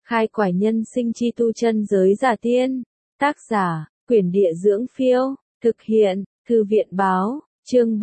Khai quải nhân sinh chi tu chân giới giả tiên. Tác giả, Quyển Địa Dưỡng Phiêu. Thực hiện, Thư viện Báo. Chương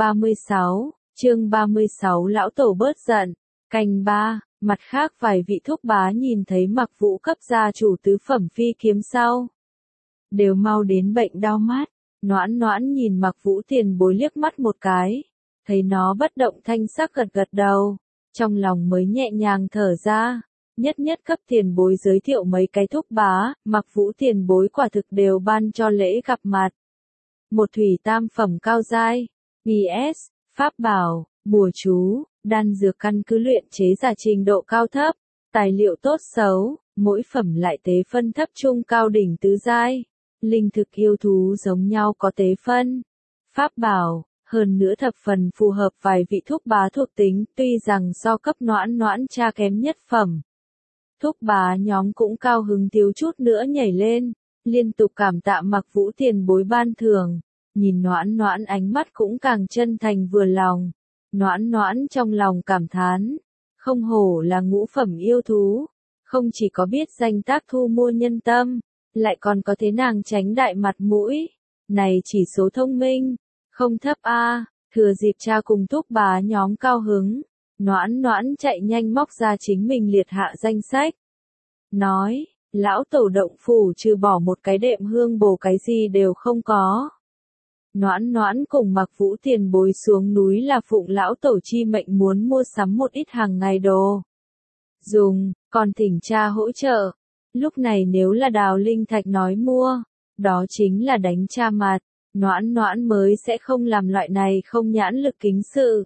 36. Lão Tổ bớt giận. Canh 3. Mặt khác vài vị thúc bá nhìn thấy Mặc Vũ cấp gia chủ tứ phẩm phi kiếm sau, đều mau đến bệnh đau mắt. Noãn Noãn nhìn Mặc Vũ tiền bối liếc mắt một cái, thấy nó bất động thanh sắc gật gật đầu, trong lòng mới nhẹ nhàng thở ra. Nhất cấp tiền bối giới thiệu mấy cái thúc bá, Mặc Vũ tiền bối quả thực đều ban cho lễ gặp mặt. Một thủy tam phẩm cao giai, GS, pháp bảo, bùa chú, đan dược căn cứ luyện chế giả trình độ cao thấp, tài liệu tốt xấu, mỗi phẩm lại tế phân thấp trung cao đỉnh tứ giai. Linh thực yêu thú giống nhau có tế phân, pháp bảo, hơn nữa thập phần phù hợp vài vị thúc bá thuộc tính, tuy rằng so cấp Noãn Noãn cha kém nhất phẩm. Thúc bá nhóm cũng cao hứng thiếu chút nữa nhảy lên, liên tục cảm tạ Mặc Vũ tiền bối ban thưởng, nhìn Noãn Noãn ánh mắt cũng càng chân thành vừa lòng. Noãn Noãn trong lòng cảm thán, không hổ là ngũ phẩm yêu thú, không chỉ có biết danh tác thu mua nhân tâm, lại còn có thế nàng tránh đại mặt mũi, này chỉ số thông minh, không thấp a. Thừa dịp cha cùng thúc bá nhóm cao hứng, Noãn Noãn chạy nhanh móc ra chính mình liệt hạ danh sách. Nói, lão tổ động phủ trừ bỏ một cái đệm hương bổ cái gì đều không có. Noãn Noãn cùng Mặc Vũ tiền bối xuống núi là phụng lão tổ chi mệnh muốn mua sắm một ít hàng ngày đồ dùng, còn thỉnh cha hỗ trợ. Lúc này nếu là Đào Linh Thạch nói mua, đó chính là đánh cha mặt, Noãn Noãn mới sẽ không làm loại này không nhãn lực kính sự.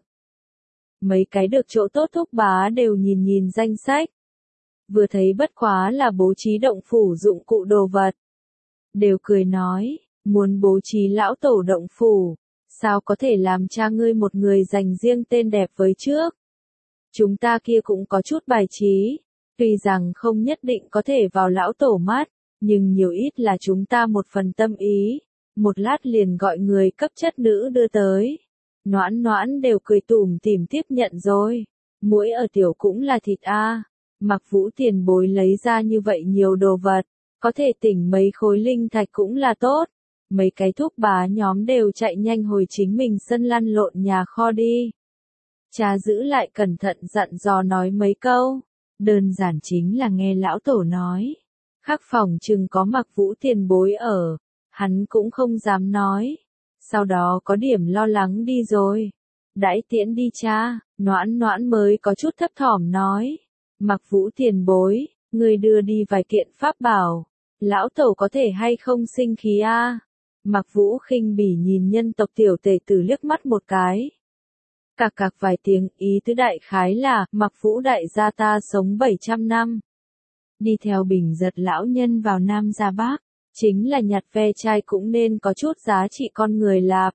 Mấy cái được chỗ tốt thúc bá đều nhìn danh sách, vừa thấy bất quá là bố trí động phủ dụng cụ đồ vật, đều cười nói, muốn bố trí lão tổ động phủ, sao có thể làm cha ngươi một người dành riêng tên đẹp với trước. Chúng ta kia cũng có chút bài trí, tuy rằng không nhất định có thể vào lão tổ mắt, nhưng nhiều ít là chúng ta một phần tâm ý, một lát liền gọi người cấp chất nữ đưa tới. Noãn Noãn đều cười tủm tỉm tiếp nhận rồi, muỗi ở tiểu cũng là thịt a. Mặc Vũ tiền bối lấy ra như vậy nhiều đồ vật, có thể tỉnh mấy khối linh thạch cũng là tốt. Mấy cái thúc bá nhóm đều chạy nhanh hồi chính mình sân lăn lộn nhà kho đi. Cha giữ lại cẩn thận dặn dò nói mấy câu, đơn giản chính là nghe lão tổ nói. Khắc phòng chừng có Mặc Vũ tiền bối ở, hắn cũng không dám nói. Sau đó có điểm lo lắng đi rồi. Đãi tiễn đi cha, Noãn Noãn mới có chút thấp thỏm nói. Mặc Vũ tiền bối, người đưa đi vài kiện pháp bảo, lão tổ có thể hay không sinh khí a? Mặc Vũ khinh bỉ nhìn nhân tộc tiểu tể tử liếc mắt một cái. Cạc vài tiếng, ý tứ đại khái là, Mặc Vũ đại gia ta sống 700 năm. Đi theo Bình Giật lão nhân vào Nam ra Bắc, chính là nhặt ve chai cũng nên có chút giá trị con người lạp.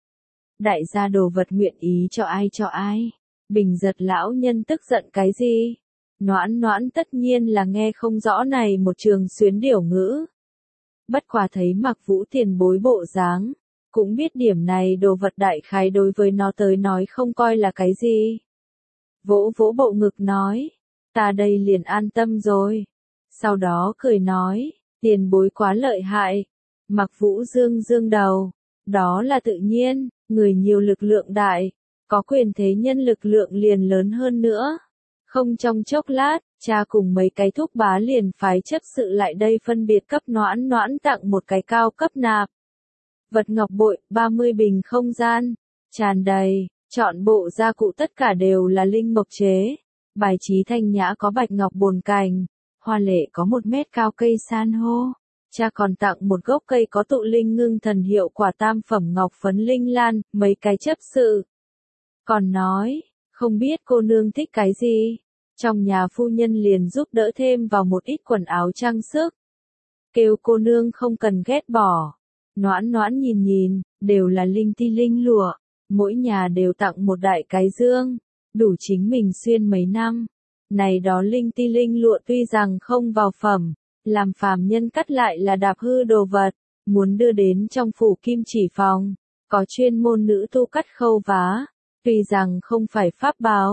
Đại gia đồ vật nguyện ý cho ai. Bình Giật lão nhân tức giận cái gì? Noãn Noãn tất nhiên là nghe không rõ này một trường xuyến điểu ngữ. Bất quá thấy Mặc Vũ tiền bối bộ dáng, cũng biết điểm này đồ vật đại khái đối với nó tới nói không coi là cái gì. Vỗ bộ ngực nói, ta đây liền an tâm rồi. Sau đó cười nói, tiền bối quá lợi hại. Mặc Vũ dương đầu, đó là tự nhiên, người nhiều lực lượng đại, có quyền thế nhân lực lượng liền lớn hơn nữa. Không trong chốc lát, cha cùng mấy cái thúc bá liền phái chấp sự lại đây phân biệt cấp Noãn Noãn tặng một cái cao cấp nạp vật ngọc bội, 30 bình không gian, tràn đầy, chọn bộ gia cụ tất cả đều là linh mộc chế, bài trí thanh nhã có bạch ngọc bồn cành, hoa lệ có 1 mét cao cây san hô. Cha còn tặng một gốc cây có tụ linh ngưng thần hiệu quả tam phẩm ngọc phấn linh lan, mấy cái chấp sự. Còn nói, không biết cô nương thích cái gì, trong nhà phu nhân liền giúp đỡ thêm vào một ít quần áo trang sức. Kêu cô nương không cần ghét bỏ. Noãn Noãn nhìn, đều là linh ti linh lụa, mỗi nhà đều tặng một đại cái dương, đủ chính mình xuyên mấy năm. Này đó linh ti linh lụa tuy rằng không vào phẩm, làm phàm nhân cắt lại là đạp hư đồ vật, muốn đưa đến trong phủ kim chỉ phòng, có chuyên môn nữ tu cắt khâu vá, tuy rằng không phải pháp bào,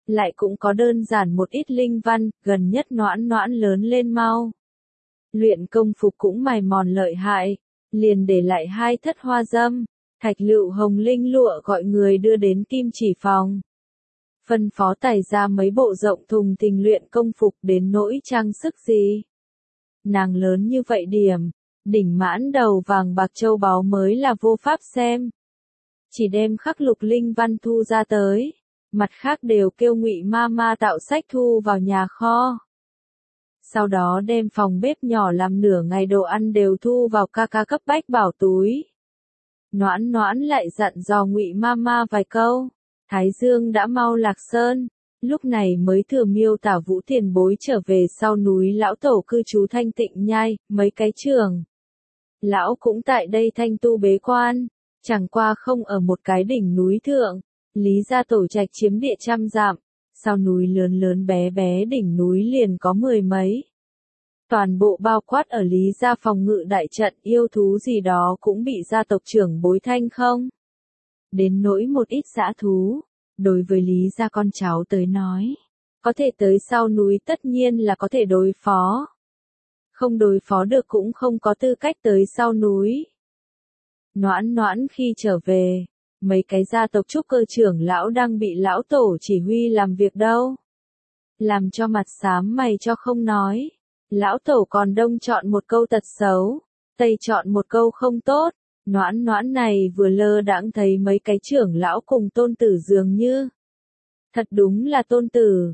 lại cũng có đơn giản một ít linh văn, gần nhất Noãn Noãn lớn lên mau. Luyện công phục cũng mài mòn lợi hại, liền để lại 2 thất hoa dâm, Thạch Lựu hồng linh lụa gọi người đưa đến kim chỉ phòng. Phân phó tải ra mấy bộ rộng thùng thình luyện công phục, đến nỗi trang sức gì. Nàng lớn như vậy điểm, đỉnh mãn đầu vàng bạc châu báu mới là vô pháp xem. Chỉ đem khắc lục linh văn thu ra tới, mặt khác đều kêu Ngụy Mama tạo sách thu vào nhà kho. Sau đó đem phòng bếp nhỏ làm nửa ngày đồ ăn đều thu vào ca ca cấp bách bảo túi. Noãn Noãn lại dặn dò Ngụy Mama vài câu. Thái Dương đã mau lạc sơn, lúc này mới thừa miêu tả Vũ tiền bối trở về sau núi lão tổ cư trú Thanh Tịnh Nhai, mấy cái trường. Lão cũng tại đây thanh tu bế quan, chẳng qua không ở một cái đỉnh núi thượng, Lý gia tổ trạch chiếm địa 100 dặm, sau núi lớn lớn bé bé đỉnh núi liền có 10 mấy. Toàn bộ bao quát ở Lý gia phòng ngự đại trận, yêu thú gì đó cũng bị gia tộc trưởng bối thanh không. Đến nỗi một ít dã thú, đối với Lý gia con cháu tới nói, có thể tới sau núi tất nhiên là có thể đối phó. Không đối phó được cũng không có tư cách tới sau núi. Noãn Noãn khi trở về, mấy cái gia tộc trúc cơ trưởng lão đang bị lão tổ chỉ huy làm việc đâu. Làm cho mặt xám mày cho không nói. Lão tổ còn đông chọn một câu tật xấu, tây chọn một câu không tốt. Noãn Noãn này vừa lơ đãng thấy mấy cái trưởng lão cùng tôn tử dường như. Thật đúng là tôn tử,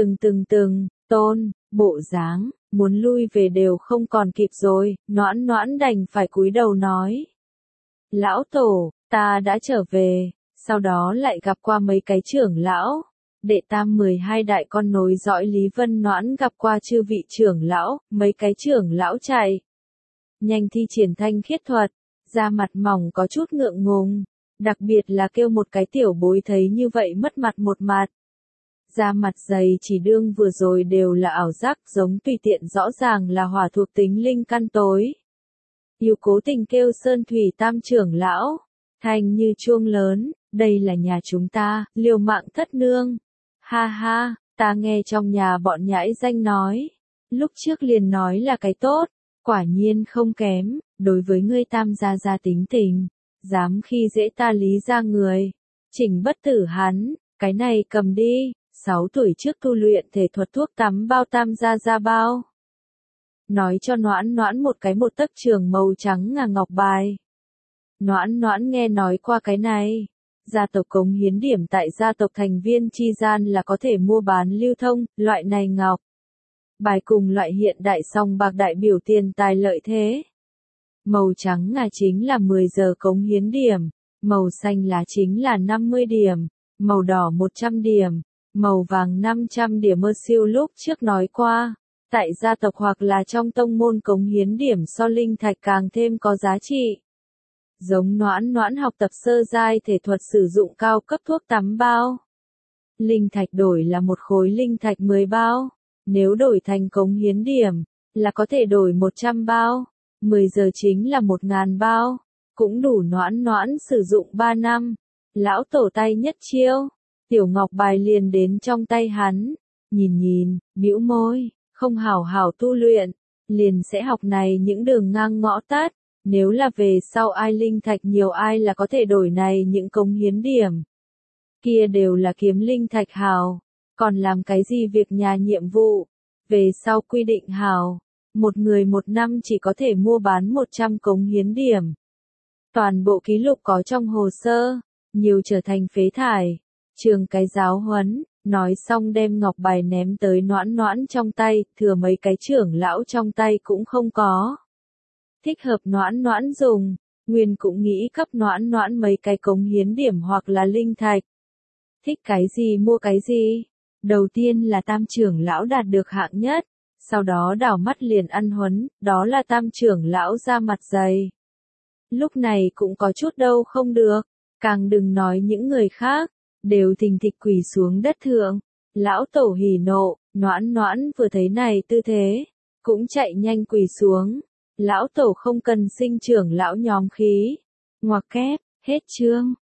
tôn, bộ dáng, muốn lui về đều không còn kịp rồi, Noãn Noãn đành phải cúi đầu nói. Lão tổ, ta đã trở về, sau đó lại gặp qua mấy cái trưởng lão. Đệ tam 12 đại con nối dõi Lý Vân Noãn gặp qua chư vị trưởng lão, mấy cái trưởng lão chạy. Nhanh thi triển thanh khiết thuật, da mặt mỏng có chút ngượng ngùng, đặc biệt là kêu một cái tiểu bối thấy như vậy mất mặt một mặt. Da mặt dày chỉ đương vừa rồi đều là ảo giác, giống tùy tiện rõ ràng là hỏa thuộc tính linh căn tối. Yêu cố tình kêu Sơn Thủy Tam trưởng lão, thanh như chuông lớn, đây là nhà chúng ta, Liều Mạng Thất Nương. Ha ha, ta nghe trong nhà bọn nhãi danh nói, lúc trước liền nói là cái tốt, quả nhiên không kém, đối với ngươi Tam gia tính tình, dám khi dễ ta Lý gia người, chỉnh bất tử hắn, cái này cầm đi, 6 tuổi trước tu luyện thể thuật thuốc tắm bao Tam gia bao. Nói cho Noãn Noãn một cái 1 tấc trường màu trắng ngà ngọc bài. Noãn Noãn nghe nói qua cái này. Gia tộc cống hiến điểm tại gia tộc thành viên chi gian là có thể mua bán lưu thông, loại này ngọc bài cùng loại hiện đại song bạc đại biểu tiền tài lợi thế. Màu trắng ngà chính là 10 giờ cống hiến điểm, màu xanh lá chính là 50 điểm, màu đỏ 100 điểm, màu vàng 500 điểm. Mơ siêu lúc trước nói qua, tại gia tộc hoặc là trong tông môn cống hiến điểm so linh thạch càng thêm có giá trị. Giống Noãn Noãn học tập sơ giai thể thuật sử dụng cao cấp thuốc tắm bao. Linh thạch đổi là một khối linh thạch 10 bao, nếu đổi thành cống hiến điểm, là có thể đổi 100 bao, 10 giờ chính là 1000 bao, cũng đủ Noãn Noãn sử dụng 3 năm. Lão tổ tay nhất chiêu, tiểu ngọc bài liền đến trong tay hắn, nhìn, bĩu môi, không hảo hảo tu luyện, liền sẽ học này những đường ngang ngõ tắt. Nếu là về sau ai linh thạch nhiều ai là có thể đổi này những cống hiến điểm. Kia đều là kiếm linh thạch hào, còn làm cái gì việc nhà nhiệm vụ. Về sau quy định hào, một người một năm chỉ có thể mua bán 100 cống hiến điểm. Toàn bộ ký lục có trong hồ sơ, nhiều trở thành phế thải. Trường cái giáo huấn, nói xong đem ngọc bài ném tới Noãn Noãn trong tay, thừa mấy cái trưởng lão trong tay cũng không có. Thích hợp Noãn Noãn dùng, Nguyên cũng nghĩ cấp Noãn Noãn mấy cái cống hiến điểm hoặc là linh thạch. Thích cái gì mua cái gì. Đầu tiên là Tam trưởng lão đạt được hạng nhất, sau đó đảo mắt liền ăn huấn, đó là Tam trưởng lão ra mặt dày. Lúc này cũng có chút đâu không được, càng đừng nói những người khác, đều thình thịch quỳ xuống đất thượng. Lão tổ hỉ nộ, Noãn Noãn vừa thấy này tư thế, cũng chạy nhanh quỳ xuống. Lão tổ không cần sinh trưởng lão nhóm khí. Ngoặc kép, hết chương.